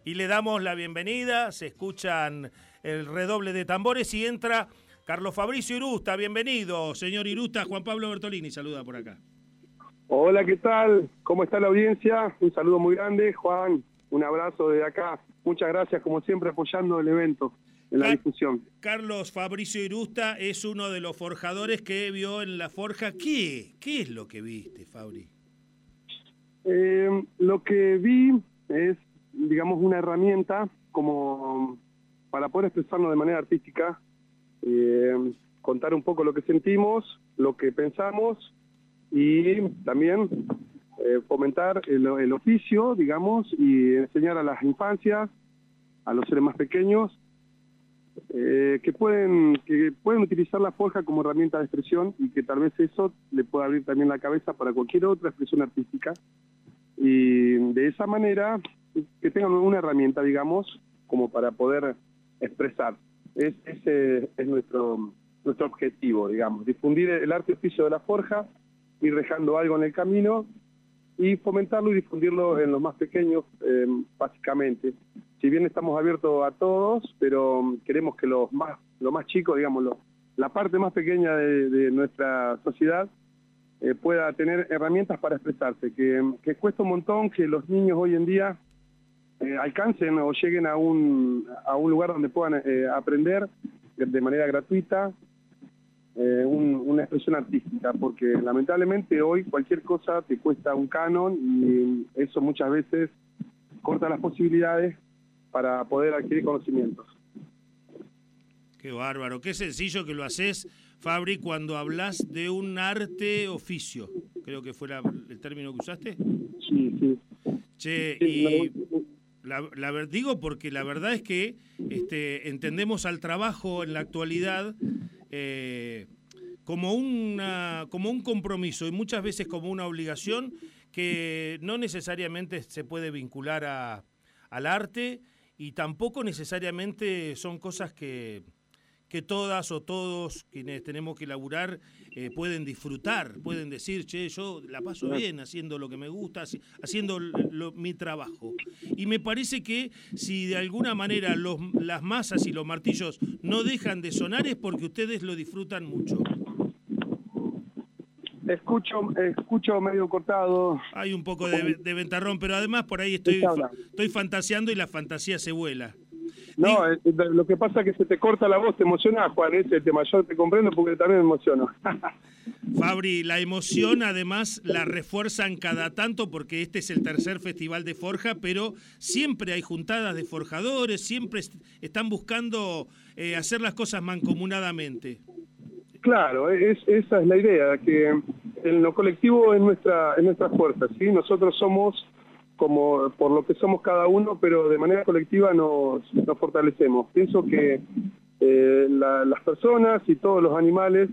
Y le damos la bienvenida, se escuchan el redoble de tambores y entra Carlos Fabricio Irusta. Bienvenido, señor Irusta. Juan Pablo Bertolini saluda por acá. Hola, ¿qué tal? ¿Cómo está la audiencia? Un saludo muy grande, Juan. Un abrazo desde acá. Muchas gracias, como siempre, apoyando el evento en la difusión. Carlos Fabricio Irusta es uno de los forjadores que vio en la forja. ¿Qué es lo que viste, Fabri? Lo que vi es, digamos, una herramienta como para poder expresarnos de manera artística, contar un poco lo que sentimos, lo que pensamos y también fomentar el oficio, digamos, y enseñar a las infancias, a los seres más pequeños, que pueden utilizar la forja como herramienta de expresión y que tal vez eso le pueda abrir también la cabeza para cualquier otra expresión artística. Y de esa manera que tengan una herramienta, digamos, como para poder expresar. Ese es nuestro objetivo, digamos, difundir el arte oficio de la forja, ir dejando algo en el camino y fomentarlo y difundirlo en los más pequeños, básicamente. Si bien estamos abiertos a todos, pero queremos que los más chicos, digamos, la parte más pequeña de nuestra sociedad, pueda tener herramientas para expresarse, que cuesta un montón que los niños hoy en día alcancen o lleguen a un lugar donde puedan aprender de manera gratuita una expresión artística, porque lamentablemente hoy cualquier cosa te cuesta un canon y eso muchas veces corta las posibilidades para poder adquirir conocimientos. Qué bárbaro, qué sencillo que lo haces, Fabri, cuando hablas de un arte oficio. Creo que fue el término que usaste. Sí. Che, sí, y digo porque la verdad es que entendemos al trabajo en la actualidad como un compromiso y muchas veces como una obligación que no necesariamente se puede vincular al arte y tampoco necesariamente son cosas que todas o todos quienes tenemos que laburar pueden disfrutar, pueden decir, che, yo la paso bien haciendo lo que me gusta, haciendo mi trabajo. Y me parece que si de alguna manera las masas y los martillos no dejan de sonar es porque ustedes lo disfrutan mucho. Escucho medio cortado. Hay un poco de ventarrón, pero además por ahí estoy fantaseando y la fantasía se vuela. No, lo que pasa es que se te corta la voz, te emocionás, Juan, ese es el tema. Yo te comprendo porque también me emociono. Fabri, la emoción además la refuerzan cada tanto porque este es el tercer festival de forja, pero siempre hay juntadas de forjadores, siempre están buscando hacer las cosas mancomunadamente. Claro, esa es la idea, que en lo colectivo es nuestra fuerza, ¿sí? Nosotros somos como por lo que somos cada uno, pero de manera colectiva nos fortalecemos. Pienso que las personas y todos los animales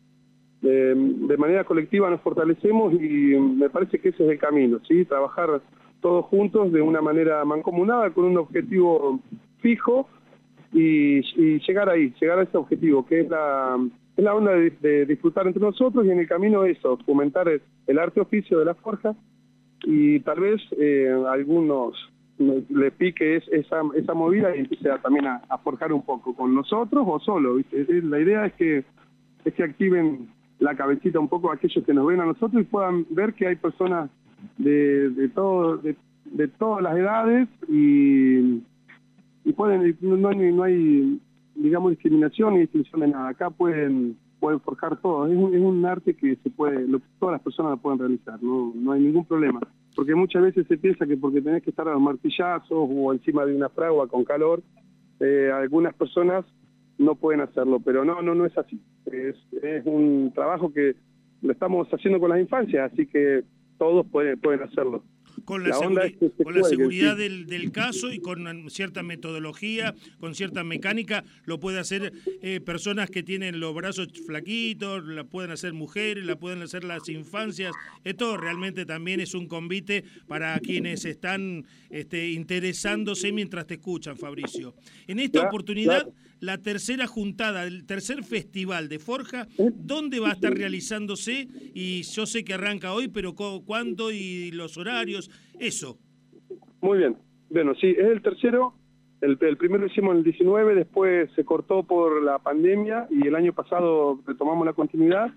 de manera colectiva nos fortalecemos y me parece que ese es el camino, ¿sí? Trabajar todos juntos de una manera mancomunada con un objetivo fijo y llegar a ese objetivo, que es la onda de disfrutar entre nosotros y en el camino eso, fomentar el arte oficio de la forja. Y tal vez a algunos le pique esa movida y empiece también a forjar un poco con nosotros o solo, ¿viste? La idea es que activen la cabecita un poco a aquellos que nos ven a nosotros y puedan ver que hay personas de todas las edades y pueden, no hay digamos discriminación ni distinción de nada. Acá pueden forjar todo. Es un arte que todas las personas lo pueden realizar, no hay ningún problema. Porque muchas veces se piensa que porque tenés que estar a los martillazos o encima de una fragua con calor, algunas personas no pueden hacerlo, pero no es así. Es un trabajo que lo estamos haciendo con las infancias, así que todos pueden hacerlo. Con la seguridad del caso y con cierta metodología, con cierta mecánica, lo puede hacer personas que tienen los brazos flaquitos, la pueden hacer mujeres, la pueden hacer las infancias. Esto realmente también es un convite para quienes están interesándose mientras te escuchan, Fabricio. En esta oportunidad, la tercera juntada, el tercer festival de forja, ¿dónde va a estar realizándose? Y yo sé que arranca hoy, pero ¿cuándo y los horarios? Eso. Muy bien. Bueno, sí, es el tercero. El primero lo hicimos en el 19, después se cortó por la pandemia y el año pasado retomamos la continuidad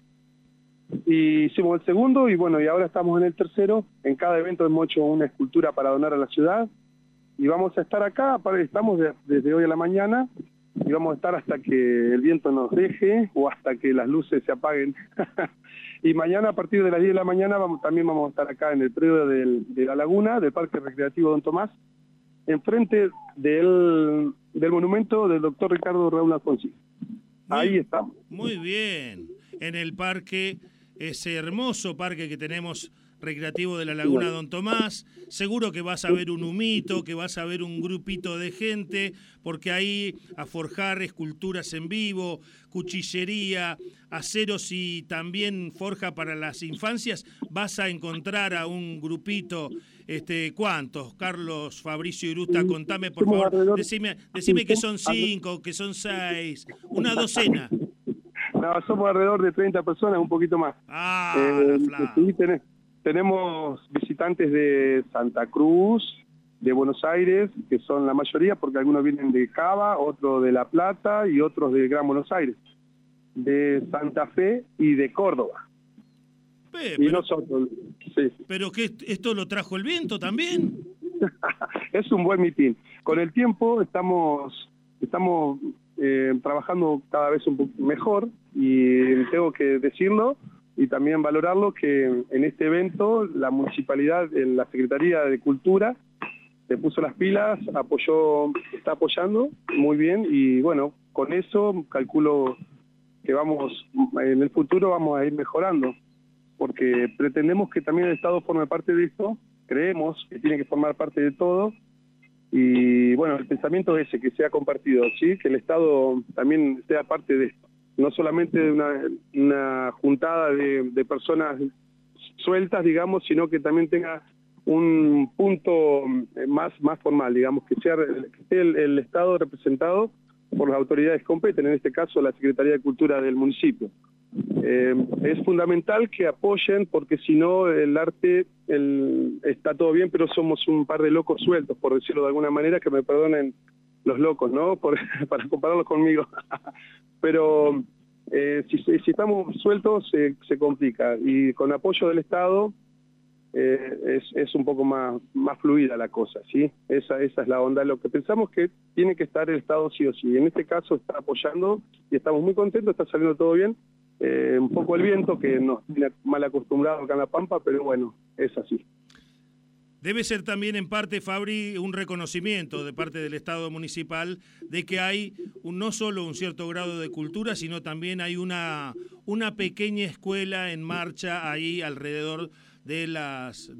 y hicimos el segundo y bueno, y ahora estamos en el tercero. En cada evento hemos hecho una escultura para donar a la ciudad y vamos a estar acá, estamos desde hoy a la mañana y vamos a estar hasta que el viento nos deje o hasta que las luces se apaguen. Y mañana a partir de las 10 de la mañana también vamos a estar acá en el predio de la Laguna, del Parque Recreativo Don Tomás, enfrente del monumento del doctor Ricardo Raúl Alfonsín. Ahí estamos. Muy bien, en el parque, ese hermoso parque que tenemos recreativo de la Laguna Don Tomás. Seguro que vas a ver un humito, que vas a ver un grupito de gente, porque ahí a forjar esculturas en vivo, cuchillería, aceros y también forja para las infancias, vas a encontrar a un grupito. ¿Cuántos? Carlos, Fabricio Irusta, contame por favor, decime que son 5, que son 6, una docena. No, somos alrededor de 30 personas, un poquito más. Sí, tenemos visitantes de Santa Cruz, de Buenos Aires, que son la mayoría, porque algunos vienen de Cava, otros de La Plata y otros de Gran Buenos Aires, de Santa Fe y de Córdoba. Y nosotros, sí. ¿Pero que esto lo trajo el viento también? Es un buen mitin. Con el tiempo estamos trabajando cada vez un poco mejor y tengo que decirlo y también valorarlo que en este evento la municipalidad, la Secretaría de Cultura, se puso las pilas, está apoyando muy bien y bueno, con eso calculo que en el futuro vamos a ir mejorando, porque pretendemos que también el Estado forme parte de esto, creemos que tiene que formar parte de todo. Y bueno, el pensamiento es ese, que sea compartido, ¿sí? Que el Estado también sea parte de esto. No solamente de una juntada de personas sueltas, digamos, sino que también tenga un punto más formal, digamos, que esté el Estado representado por las autoridades competentes, en este caso la Secretaría de Cultura del municipio. Es fundamental que apoyen, porque si no el arte está todo bien, pero somos un par de locos sueltos, por decirlo de alguna manera, que me perdonen los locos, ¿no? Para compararlos conmigo. Pero si estamos sueltos se complica, y con apoyo del Estado es un poco más fluida la cosa, ¿sí? Esa es la onda. Lo que pensamos que tiene que estar el Estado sí o sí. En este caso está apoyando y estamos muy contentos, está saliendo todo bien. Un poco el viento que nos tiene mal acostumbrado acá en La Pampa, pero bueno, es así. Debe ser también en parte, Fabri, un reconocimiento de parte del Estado municipal de que hay no solo un cierto grado de cultura, sino también hay una pequeña escuela en marcha ahí alrededor de las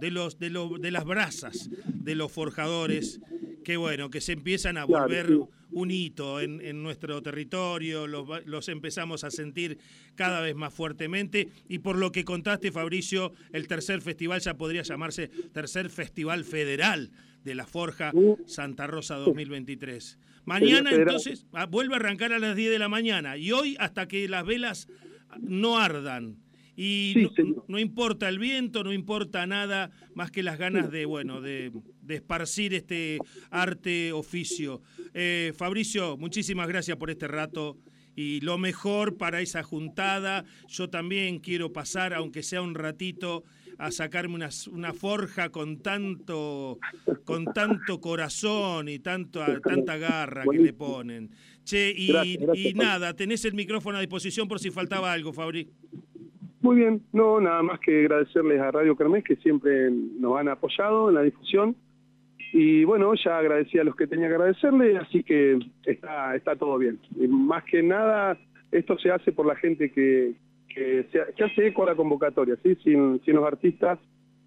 brasas de los forjadores, que bueno, que se empiezan a volver un hito en nuestro territorio, los empezamos a sentir cada vez más fuertemente, y por lo que contaste, Fabricio, el tercer festival ya podría llamarse Tercer Festival Federal de la Forja Santa Rosa 2023. Mañana entonces vuelve a arrancar a las 10 de la mañana y hoy hasta que las velas no ardan. Y no importa el viento, no importa nada más que las ganas de esparcir este arte, oficio. Fabricio, muchísimas gracias por este rato y lo mejor para esa juntada. Yo también quiero pasar, aunque sea un ratito, a sacarme una forja con tanto corazón y tanta garra que le ponen. Che, gracias, nada, tenés el micrófono a disposición por si faltaba algo, Fabri. Muy bien, no, nada más que agradecerles a Radio Kermés, que siempre nos han apoyado en la difusión. Y bueno, ya agradecí a los que tenía que agradecerle, así que está todo bien. Y más que nada, esto se hace por la gente que hace eco a la convocatoria, ¿sí? Sin los artistas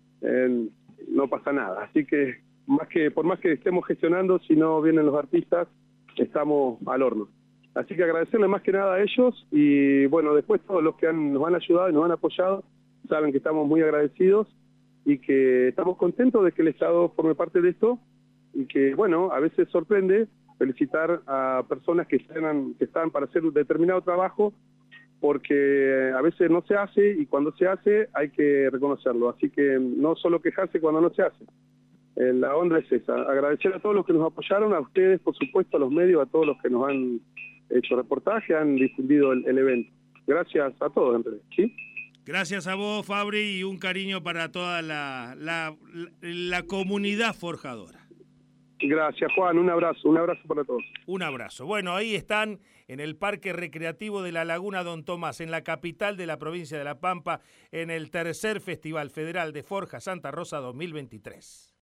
no pasa nada. Así que por más que estemos gestionando, si no vienen los artistas, estamos al horno. Así que agradecerle más que nada a ellos y bueno, después todos los que nos han ayudado y nos han apoyado, saben que estamos muy agradecidos y que estamos contentos de que el Estado forme parte de esto y que bueno, a veces sorprende felicitar a personas que están para hacer un determinado trabajo, porque a veces no se hace y cuando se hace hay que reconocerlo, así que no solo quejarse cuando no se hace. La onda es esa, agradecer a todos los que nos apoyaron, a ustedes, por supuesto, a los medios, a todos los que nos han hecho reportaje, han difundido el evento. Gracias a todos, en realidad, ¿sí? Gracias a vos, Fabri, y un cariño para toda la comunidad forjadora. Gracias, Juan, un abrazo para todos. Un abrazo. Bueno, ahí están en el Parque Recreativo de la Laguna Don Tomás, en la capital de la provincia de La Pampa, en el tercer Festival Federal de Forja Santa Rosa 2023.